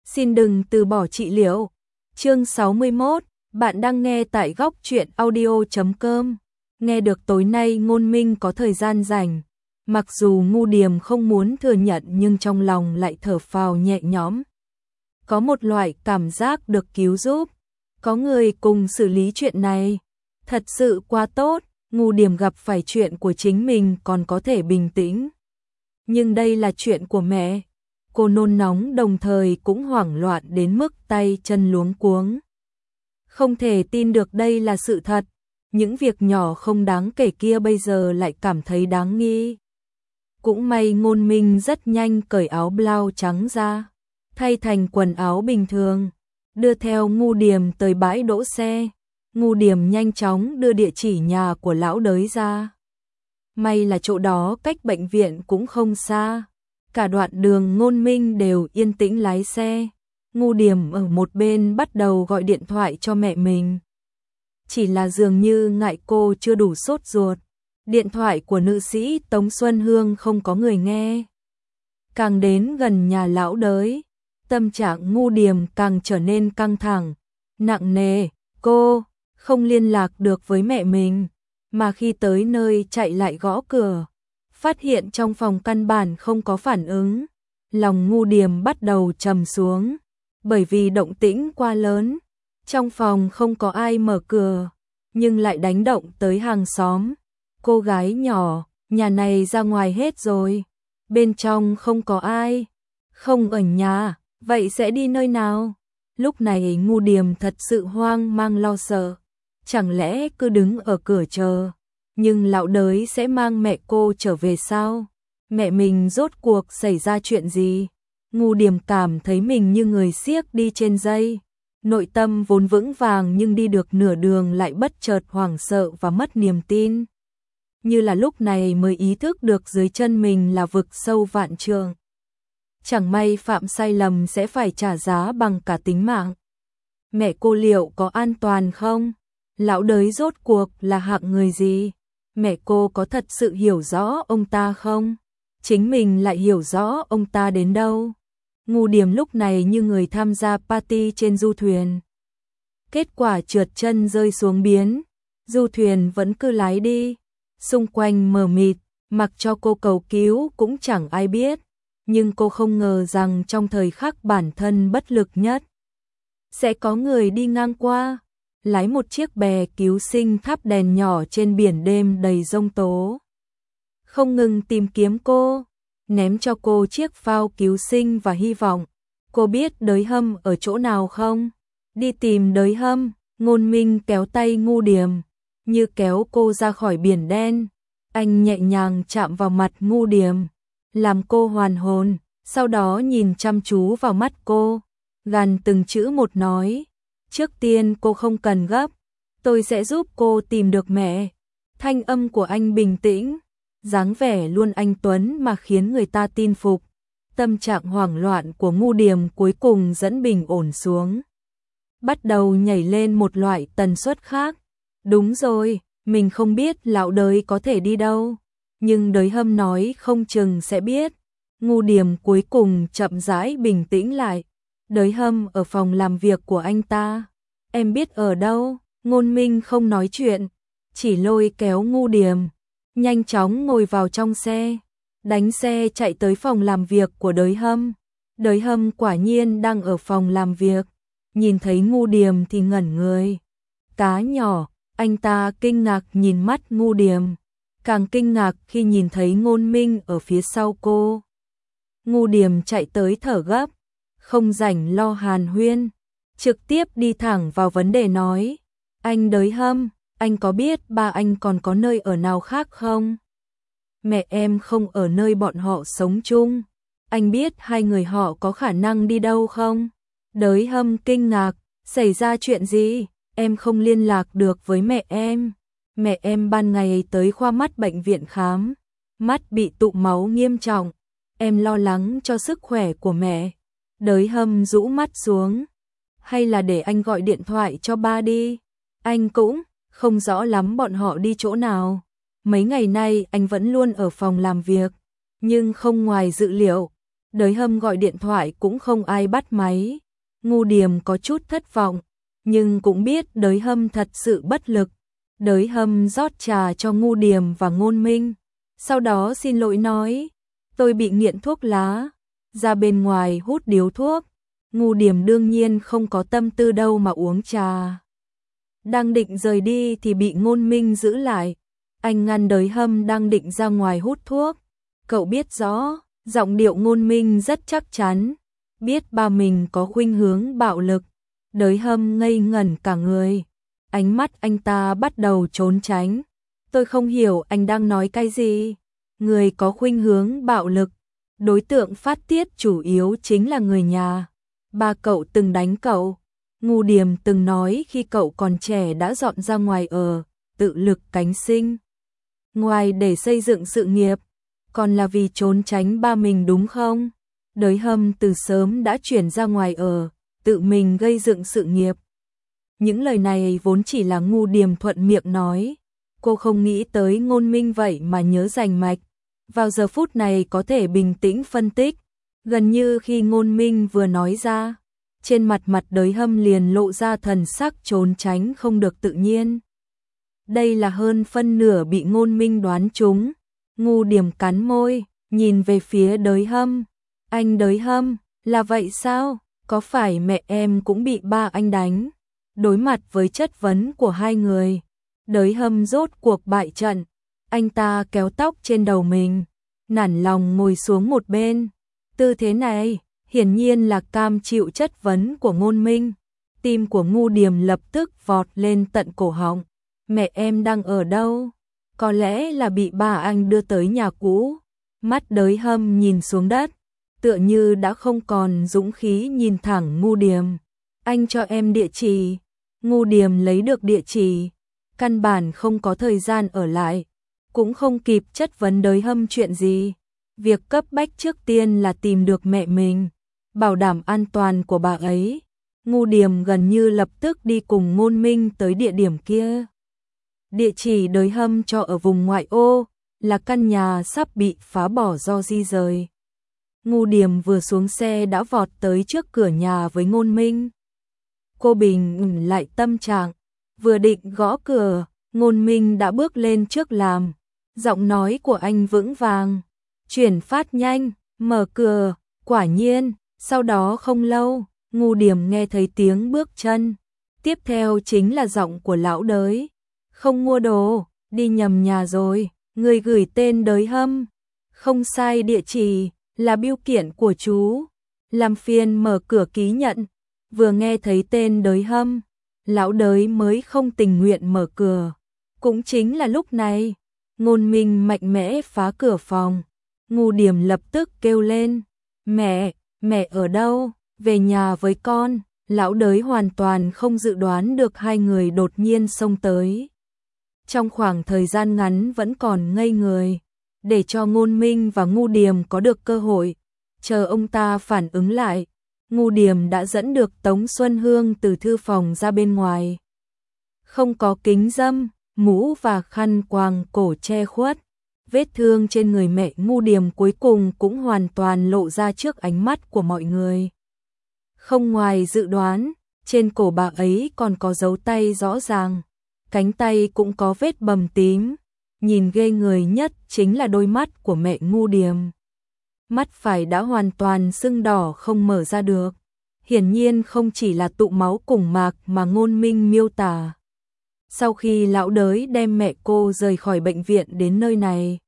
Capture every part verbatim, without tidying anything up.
Xin đừng từ bỏ trị liệu. Chương sáu mươi mốt, bạn đang nghe tại góc truyện audio chấm com. Nghe được tối nay Ngôn Minh có thời gian rảnh, mặc dù Ngu Điềm không muốn thừa nhận nhưng trong lòng lại thở phào nhẹ nhõm. Có một loại cảm giác được cứu giúp, có người cùng xử lý chuyện này, thật sự quá tốt. Ngu Điềm gặp phải chuyện của chính mình còn có thể bình tĩnh, nhưng đây là chuyện của mẹ. Cô nôn nóng đồng thời cũng hoảng loạn đến mức tay chân luống cuống. Không thể tin được đây là sự thật, những việc nhỏ không đáng kể kia bây giờ lại cảm thấy đáng nghi. Cũng may Ngôn Minh rất nhanh cởi áo blau trắng ra, thay thành quần áo bình thường, đưa theo Ngu Điềm tới bãi đỗ xe. Ngu Điềm nhanh chóng đưa địa chỉ nhà của lão đới ra. May là chỗ đó cách bệnh viện cũng không xa. Cả đoạn đường Ngôn Minh đều yên tĩnh lái xe. Ngu Điềm ở một bên bắt đầu gọi điện thoại cho mẹ mình. Chỉ là dường như ngại cô chưa đủ sốt ruột, điện thoại của nữ sĩ Tống Xuân Hương không có người nghe. Càng đến gần nhà lão đới, tâm trạng Ngu Điềm càng trở nên căng thẳng, nặng nề. Cô không liên lạc được với mẹ mình, mà khi tới nơi chạy lại gõ cửa, phát hiện trong phòng căn bản không có phản ứng. Lòng Ngu Điềm bắt đầu trầm xuống, bởi vì động tĩnh quá lớn. Trong phòng không có ai mở cửa, nhưng lại đánh động tới hàng xóm. Cô gái nhỏ, nhà này ra ngoài hết rồi, bên trong không có ai. Không ở nhà, vậy sẽ đi nơi nào? Lúc này Ngu Điềm thật sự hoang mang lo sợ. Chẳng lẽ cứ đứng ở cửa chờ, nhưng lão đới sẽ mang mẹ cô trở về sao? Mẹ mình rốt cuộc xảy ra chuyện gì? Ngu Điềm cảm thấy mình như người xiếc đi trên dây. Nội tâm vốn vững vàng nhưng đi được nửa đường lại bất chợt hoảng sợ và mất niềm tin. Như là lúc này mới ý thức được dưới chân mình là vực sâu vạn trượng. Chẳng may phạm sai lầm sẽ phải trả giá bằng cả tính mạng. Mẹ cô liệu có an toàn không? Lão đới rốt cuộc là hạng người gì? Mẹ cô có thật sự hiểu rõ ông ta không? Chính mình lại hiểu rõ ông ta đến đâu? Ngu Điềm lúc này như người tham gia party trên du thuyền. Kết quả trượt chân rơi xuống biến, du thuyền vẫn cứ lái đi. Xung quanh mờ mịt, mặc cho cô cầu cứu cũng chẳng ai biết. Nhưng cô không ngờ rằng trong thời khắc bản thân bất lực nhất, sẽ có người đi ngang qua, lái một chiếc bè cứu sinh thắp đèn nhỏ trên biển đêm đầy giông tố. Không ngừng tìm kiếm cô, ném cho cô chiếc phao cứu sinh và hy vọng. Cô biết Đới Hâm ở chỗ nào không? Đi tìm Đới Hâm. Ngôn Minh kéo tay Ngu Điềm, như kéo cô ra khỏi biển đen. Anh nhẹ nhàng chạm vào mặt Ngu Điềm, làm cô hoàn hồn, sau đó nhìn chăm chú vào mắt cô, gằn từng chữ một nói. Trước tiên cô không cần gấp, tôi sẽ giúp cô tìm được mẹ. Thanh âm của anh bình tĩnh, dáng vẻ luôn anh tuấn mà khiến người ta tin phục. Tâm trạng hoảng loạn của Ngu Điềm cuối cùng dẫn bình ổn xuống, bắt đầu nhảy lên một loại tần suất khác. Đúng rồi, mình không biết lão đới có thể đi đâu, nhưng Đới Hâm nói không chừng sẽ biết. Ngu Điềm cuối cùng chậm rãi bình tĩnh lại. Đới Hâm ở phòng làm việc của anh ta. Em biết ở đâu? Ngôn Minh không nói chuyện, chỉ lôi kéo Ngu Điềm, nhanh chóng ngồi vào trong xe, đánh xe chạy tới phòng làm việc của Đới Hâm. Đới Hâm quả nhiên đang ở phòng làm việc, nhìn thấy Ngu Điềm thì ngẩn người. Cá nhỏ, anh ta kinh ngạc nhìn mắt Ngu Điềm, càng kinh ngạc khi nhìn thấy Ngôn Minh ở phía sau cô. Ngu Điềm chạy tới thở gấp, không rảnh lo hàn huyên, trực tiếp đi thẳng vào vấn đề nói. Anh Đới Hâm, anh có biết ba anh còn có nơi ở nào khác không? Mẹ em không ở nơi bọn họ sống chung. Anh biết hai người họ có khả năng đi đâu không? Đới Hâm kinh ngạc, xảy ra chuyện gì? Em không liên lạc được với mẹ em. Mẹ em ban ngày tới khoa mắt bệnh viện khám, mắt bị tụ máu nghiêm trọng. Em lo lắng cho sức khỏe của mẹ. Đới Hâm rũ mắt xuống. Hay là để anh gọi điện thoại cho ba đi. Anh cũng không rõ lắm bọn họ đi chỗ nào. Mấy ngày nay anh vẫn luôn ở phòng làm việc, nhưng không ngoài dự liệu, Đới Hâm gọi điện thoại cũng không ai bắt máy. Ngu Điềm có chút thất vọng, nhưng cũng biết Đới Hâm thật sự bất lực. Đới Hâm rót trà cho Ngu Điềm và Ngôn Minh, sau đó xin lỗi nói, tôi bị nghiện thuốc lá, ra bên ngoài hút điếu thuốc. Ngu Điềm đương nhiên không có tâm tư đâu mà uống trà. Đang định rời đi thì bị Ngôn Minh giữ lại. Anh ngăn Đới Hâm đang định ra ngoài hút thuốc. Cậu biết rõ, giọng điệu Ngôn Minh rất chắc chắn, biết ba mình có khuynh hướng bạo lực. Đới Hâm ngây ngẩn cả người. Ánh mắt anh ta bắt đầu trốn tránh. Tôi không hiểu anh đang nói cái gì. Người có khuynh hướng bạo lực, đối tượng phát tiết chủ yếu chính là người nhà. Ba cậu từng đánh cậu. Ngu Điềm từng nói khi cậu còn trẻ đã dọn ra ngoài ở, tự lực cánh sinh. Ngoài để xây dựng sự nghiệp, còn là vì trốn tránh ba mình đúng không? Đới Hâm từ sớm đã chuyển ra ngoài ở, tự mình gây dựng sự nghiệp. Những lời này vốn chỉ là Ngu Điềm thuận miệng nói. Cô không nghĩ tới Ngôn Minh vậy mà nhớ rành mạch. Vào giờ phút này có thể bình tĩnh phân tích. Gần như khi Ngôn Minh vừa nói ra, trên mặt mặt Đới Hâm liền lộ ra thần sắc trốn tránh không được tự nhiên. Đây là hơn phân nửa bị Ngôn Minh đoán trúng. Ngu Điềm cắn môi, nhìn về phía Đới Hâm. Anh Đới Hâm, là vậy sao? Có phải mẹ em cũng bị ba anh đánh? Đối mặt với chất vấn của hai người, Đới Hâm rốt cuộc bại trận. Anh ta kéo tóc trên đầu mình, nản lòng ngồi xuống một bên. Tư thế này, hiển nhiên là cam chịu chất vấn của Ngôn Minh. Tim của Ngu Điềm lập tức vọt lên tận cổ họng. Mẹ em đang ở đâu? Có lẽ là bị ba anh đưa tới nhà cũ. Mắt Đới Hâm nhìn xuống đất, tựa như đã không còn dũng khí nhìn thẳng Ngu Điềm. Anh cho em địa chỉ. Ngu Điềm lấy được địa chỉ, căn bản không có thời gian ở lại, cũng không kịp chất vấn Đới Hâm chuyện gì. Việc cấp bách trước tiên là tìm được mẹ mình, bảo đảm an toàn của bà ấy. Ngu Điềm gần như lập tức đi cùng Ngôn Minh tới địa điểm kia. Địa chỉ Đới Hâm cho ở vùng ngoại ô, là căn nhà sắp bị phá bỏ do di rời. Ngu Điềm vừa xuống xe đã vọt tới trước cửa nhà với Ngôn Minh. Cô bình lại tâm trạng, vừa định gõ cửa, Ngôn Minh đã bước lên trước làm. Giọng nói của anh vững vàng, chuyển phát nhanh, mở cửa. Quả nhiên, sau đó không lâu, Ngu Điềm nghe thấy tiếng bước chân. Tiếp theo chính là giọng của lão Đới. Không mua đồ, đi nhầm nhà rồi, người gửi tên Đới Hâm. Không sai địa chỉ, là bưu kiện của chú. Làm phiền mở cửa ký nhận. Vừa nghe thấy tên Đới Hâm, lão Đới mới không tình nguyện mở cửa. Cũng chính là lúc này, Ngôn Minh mạnh mẽ phá cửa phòng. Ngu Điềm lập tức kêu lên, mẹ, mẹ ở đâu, về nhà với con. Lão Đới hoàn toàn không dự đoán được hai người đột nhiên xông tới. Trong khoảng thời gian ngắn vẫn còn ngây người, để cho Ngôn Minh và Ngu Điềm có được cơ hội. Chờ ông ta phản ứng lại, Ngu Điềm đã dẫn được Tống Xuân Hương từ thư phòng ra bên ngoài. Không có kính râm, mũ và khăn quàng cổ che khuất. Vết thương trên người mẹ Ngu Điềm cuối cùng cũng hoàn toàn lộ ra trước ánh mắt của mọi người. Không ngoài dự đoán, trên cổ bà ấy còn có dấu tay rõ ràng, cánh tay cũng có vết bầm tím. Nhìn ghê người nhất chính là đôi mắt của mẹ Ngu Điềm. Mắt phải đã hoàn toàn sưng đỏ không mở ra được. Hiển nhiên không chỉ là tụ máu cùng mạc mà Ngôn Minh miêu tả. Sau khi lão Đới đem mẹ cô rời khỏi bệnh viện đến nơi này,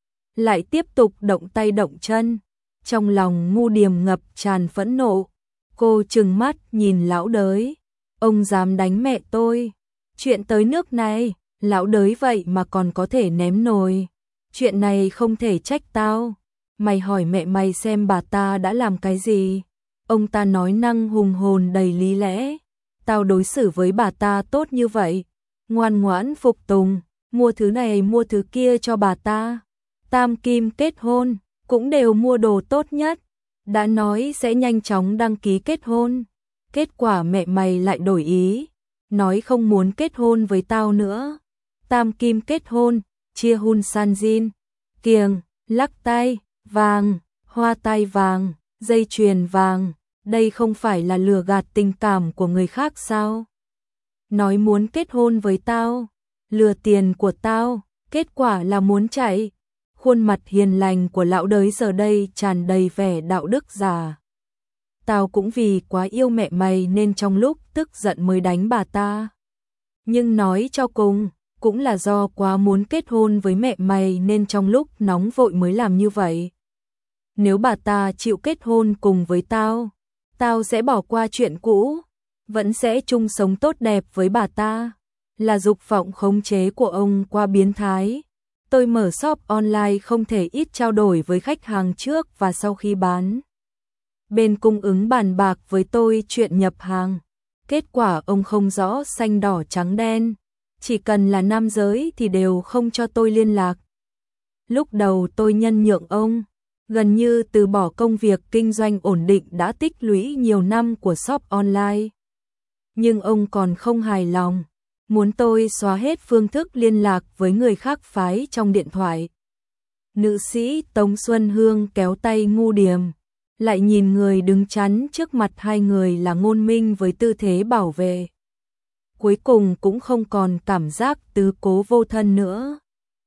lại tiếp tục động tay động chân. Trong lòng Ngu Điềm ngập tràn phẫn nộ. Cô trừng mắt nhìn lão Đới. Ông dám đánh mẹ tôi. Chuyện tới nước này, lão Đới vậy mà còn có thể ném nồi. Chuyện này không thể trách tao. Mày hỏi mẹ mày xem bà ta đã làm cái gì. Ông ta nói năng hùng hồn đầy lý lẽ. Tao đối xử với bà ta tốt như vậy, ngoan ngoãn phục tùng, mua thứ này mua thứ kia cho bà ta. Tam kim kết hôn, cũng đều mua đồ tốt nhất. Đã nói sẽ nhanh chóng đăng ký kết hôn. Kết quả mẹ mày lại đổi ý, nói không muốn kết hôn với tao nữa. Tam kim kết hôn, chia hun san jin, kiềng, lắc tay, vàng, hoa tai vàng. Dây chuyền vàng, đây không phải là lừa gạt tình cảm của người khác sao? Nói muốn kết hôn với tao, lừa tiền của tao, kết quả là muốn chạy. Khuôn mặt hiền lành của lão đới giờ đây tràn đầy vẻ đạo đức già. Tao cũng vì quá yêu mẹ mày nên trong lúc tức giận mới đánh bà ta. Nhưng nói cho cùng, cũng là do quá muốn kết hôn với mẹ mày nên trong lúc nóng vội mới làm như vậy. Nếu bà ta chịu kết hôn cùng với tao, tao sẽ bỏ qua chuyện cũ, vẫn sẽ chung sống tốt đẹp với bà ta. Là dục vọng khống chế của ông quá biến thái. Tôi mở shop online không thể ít trao đổi với khách hàng trước và sau khi bán. Bên cung ứng bàn bạc với tôi chuyện nhập hàng. Kết quả ông không rõ xanh đỏ trắng đen. Chỉ cần là nam giới thì đều không cho tôi liên lạc. Lúc đầu tôi nhân nhượng ông, gần như từ bỏ công việc kinh doanh ổn định đã tích lũy nhiều năm của shop online. Nhưng ông còn không hài lòng, muốn tôi xóa hết phương thức liên lạc với người khác phái trong điện thoại. Nữ sĩ Tống Xuân Hương kéo tay Ngu Điềm, lại nhìn người đứng chắn trước mặt hai người là Ngôn Minh với tư thế bảo vệ. Cuối cùng cũng không còn cảm giác tứ cố vô thân nữa.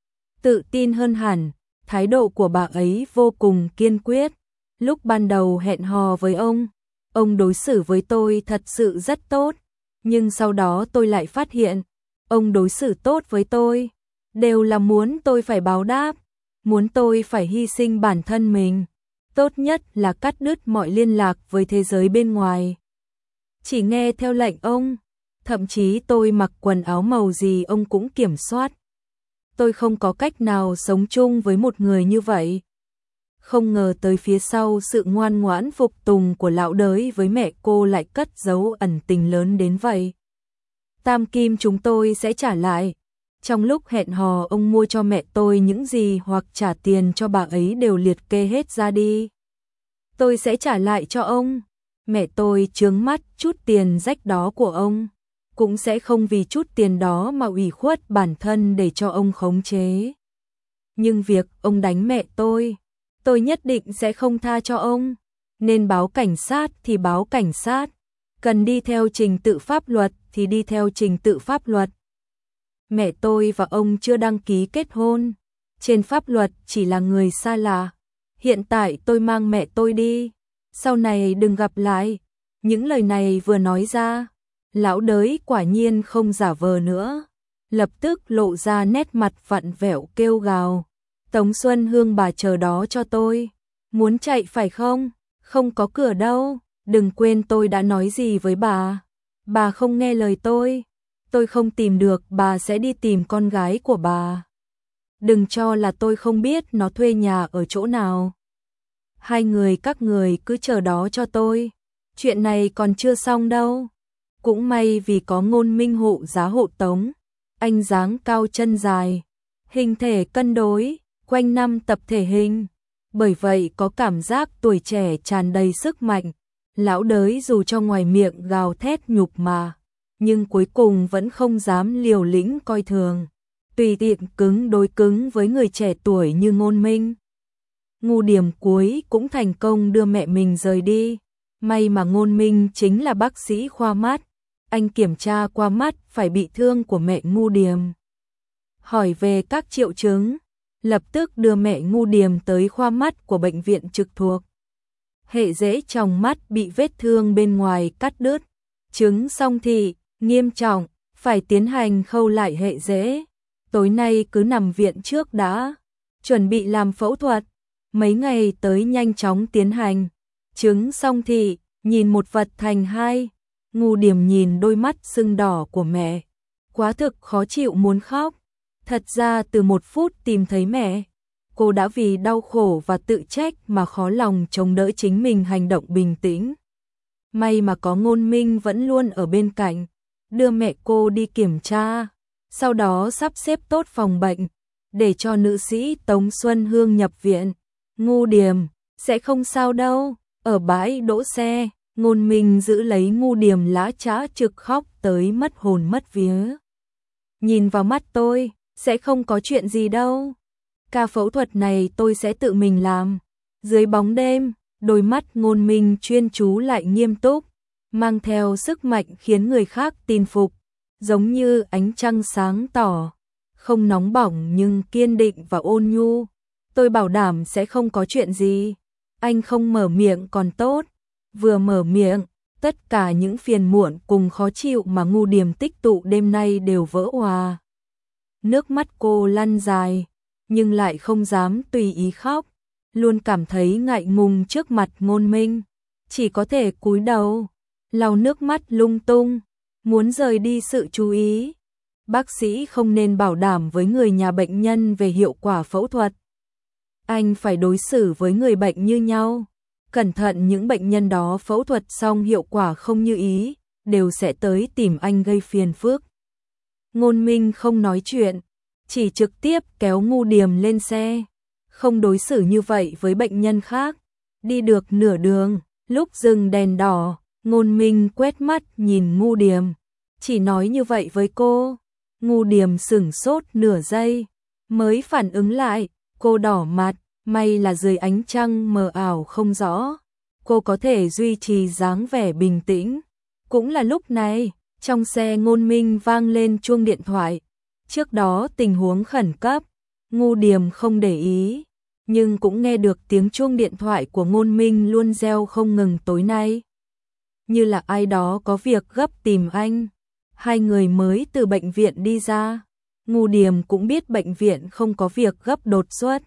Tự tin hơn hẳn, thái độ của bà ấy vô cùng kiên quyết. Lúc ban đầu hẹn hò với ông, ông đối xử với tôi thật sự rất tốt. Nhưng sau đó tôi lại phát hiện, ông đối xử tốt với tôi, đều là muốn tôi phải báo đáp, muốn tôi phải hy sinh bản thân mình. Tốt nhất là cắt đứt mọi liên lạc với thế giới bên ngoài. Chỉ nghe theo lệnh ông, thậm chí tôi mặc quần áo màu gì ông cũng kiểm soát. Tôi không có cách nào sống chung với một người như vậy. Không ngờ tới phía sau sự ngoan ngoãn phục tùng của lão đới với mẹ cô lại cất giấu ẩn tình lớn đến vậy. Tam kim chúng tôi sẽ trả lại. Trong lúc hẹn hò ông mua cho mẹ tôi những gì hoặc trả tiền cho bà ấy đều liệt kê hết ra đi. Tôi sẽ trả lại cho ông. Mẹ tôi chướng mắt chút tiền rách đó của ông. Cũng sẽ không vì chút tiền đó mà ủy khuất bản thân để cho ông khống chế. Nhưng việc ông đánh mẹ tôi, tôi nhất định sẽ không tha cho ông. Nên báo cảnh sát thì báo cảnh sát. Cần đi theo trình tự pháp luật thì đi theo trình tự pháp luật. Mẹ tôi và ông chưa đăng ký kết hôn. Trên pháp luật chỉ là người xa lạ. Hiện tại tôi mang mẹ tôi đi. Sau này đừng gặp lại. Những lời này vừa nói ra, lão đới quả nhiên không giả vờ nữa. Lập tức lộ ra nét mặt vặn vẹo kêu gào. Tống Xuân Hương bà chờ đó cho tôi. Muốn chạy phải không? Không có cửa đâu. Đừng quên tôi đã nói gì với bà. Bà không nghe lời tôi. Tôi không tìm được bà sẽ đi tìm con gái của bà. Đừng cho là tôi không biết nó thuê nhà ở chỗ nào. Hai người các người cứ chờ đó cho tôi. Chuyện này còn chưa xong đâu. Cũng may vì có Ngôn Minh hộ giá hộ tống. Anh dáng cao chân dài, hình thể cân đối, quanh năm tập thể hình. Bởi vậy có cảm giác tuổi trẻ tràn đầy sức mạnh. Lão đới dù cho ngoài miệng gào thét nhục mà, nhưng cuối cùng vẫn không dám liều lĩnh coi thường. Tùy tiện cứng đối cứng với người trẻ tuổi như Ngôn Minh. Ngu Điềm cuối cũng thành công đưa mẹ mình rời đi. May mà Ngôn Minh chính là bác sĩ khoa mắt. Anh kiểm tra qua mắt phải bị thương của mẹ Ngu Điềm. Hỏi về các triệu chứng, lập tức đưa mẹ Ngu Điềm tới khoa mắt của bệnh viện trực thuộc. Hệ rễ trong mắt bị vết thương bên ngoài cắt đứt. Chứng song thị, nghiêm trọng, phải tiến hành khâu lại hệ rễ. Tối nay cứ nằm viện trước đã, chuẩn bị làm phẫu thuật. Mấy ngày tới nhanh chóng tiến hành. Chứng song thị, nhìn một vật thành hai. Ngu Điềm nhìn đôi mắt sưng đỏ của mẹ. Quá thực khó chịu muốn khóc. Thật ra từ một phút tìm thấy mẹ, cô đã vì đau khổ và tự trách mà khó lòng chống đỡ chính mình hành động bình tĩnh. May mà có Ngôn Minh vẫn luôn ở bên cạnh, đưa mẹ cô đi kiểm tra, sau đó sắp xếp tốt phòng bệnh, để cho nữ sĩ Tống Xuân Hương nhập viện. Ngu Điềm, sẽ không sao đâu. Ở bãi đỗ xe, Ngôn Minh giữ lấy Ngu Điềm lã chã trực khóc tới mất hồn mất vía. Nhìn vào mắt tôi, sẽ không có chuyện gì đâu. Ca phẫu thuật này tôi sẽ tự mình làm. Dưới bóng đêm, Đôi mắt Ngôn Minh chuyên chú lại nghiêm túc, mang theo sức mạnh khiến người khác tin phục, giống như ánh trăng sáng tỏ, không nóng bỏng nhưng kiên định và ôn nhu. Tôi bảo đảm sẽ không có chuyện gì. Anh không mở miệng còn tốt, vừa mở miệng, tất cả những phiền muộn cùng khó chịu mà Ngu Điềm tích tụ đêm nay đều vỡ òa. Nước mắt cô lăn dài, nhưng lại không dám tùy ý khóc, luôn cảm thấy ngại ngùng trước mặt Ngôn Minh, chỉ có thể cúi đầu, lau nước mắt lung tung, muốn rời đi sự chú ý. Bác sĩ không nên bảo đảm với người nhà bệnh nhân về hiệu quả phẫu thuật. Anh phải đối xử với người bệnh như nhau. Cẩn thận những bệnh nhân đó phẫu thuật xong hiệu quả không như ý, đều sẽ tới tìm anh gây phiền phức. Ngôn Minh không nói chuyện, chỉ trực tiếp kéo Ngu Điềm lên xe. Không đối xử như vậy với bệnh nhân khác. Đi được nửa đường, lúc dừng đèn đỏ, Ngôn Minh quét mắt nhìn Ngu Điềm, chỉ nói như vậy với cô. Ngu Điềm sửng sốt nửa giây, mới phản ứng lại, cô đỏ mặt, may là dưới ánh trăng mờ ảo không rõ, cô có thể duy trì dáng vẻ bình tĩnh. Cũng là lúc này, trong xe Ngôn Minh vang lên chuông điện thoại. Trước đó tình huống khẩn cấp, Ngu Điềm không để ý, nhưng cũng nghe được tiếng chuông điện thoại của Ngôn Minh luôn reo không ngừng tối nay. Như là ai đó có việc gấp tìm anh. Hai người mới từ bệnh viện đi ra. Ngu Điềm cũng biết bệnh viện không có việc gấp đột xuất.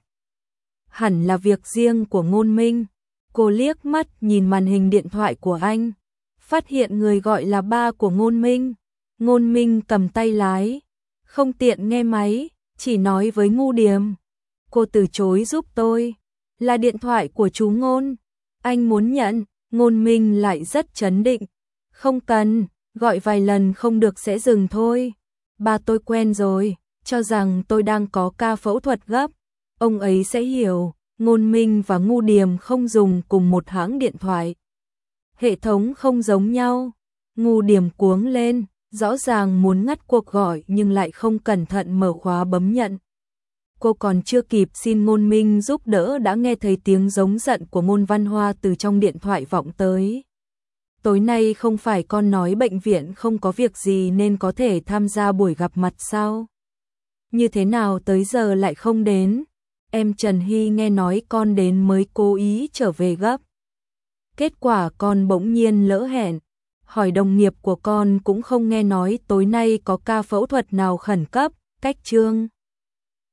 Hẳn là việc riêng của Ngôn Minh. Cô liếc mắt nhìn màn hình điện thoại của anh, phát hiện người gọi là ba của Ngôn Minh. Ngôn Minh cầm tay lái, không tiện nghe máy, chỉ nói với Ngu Điềm. Cô từ chối giúp tôi. Là điện thoại của chú Ngôn. Anh muốn nhận. Ngôn Minh lại rất trấn định. Không cần, gọi vài lần không được sẽ dừng thôi. Ba tôi quen rồi, cho rằng tôi đang có ca phẫu thuật gấp. Ông ấy sẽ hiểu. Ngôn Minh và Ngu Điềm không dùng cùng một hãng điện thoại. Hệ thống không giống nhau. Ngu Điềm cuống lên, rõ ràng muốn ngắt cuộc gọi nhưng lại không cẩn thận mở khóa bấm nhận. Cô còn chưa kịp xin Ngôn Minh giúp đỡ đã nghe thấy tiếng giống giận của Ngôn Văn Hoa từ trong điện thoại vọng tới. Tối nay không phải con nói bệnh viện không có việc gì nên có thể tham gia buổi gặp mặt sao? Như thế nào tới giờ lại không đến? Em Trần Hy nghe nói con đến mới cố ý trở về gấp. Kết quả con bỗng nhiên lỡ hẹn. Hỏi đồng nghiệp của con cũng không nghe nói tối nay có ca phẫu thuật nào khẩn cấp. Cách chương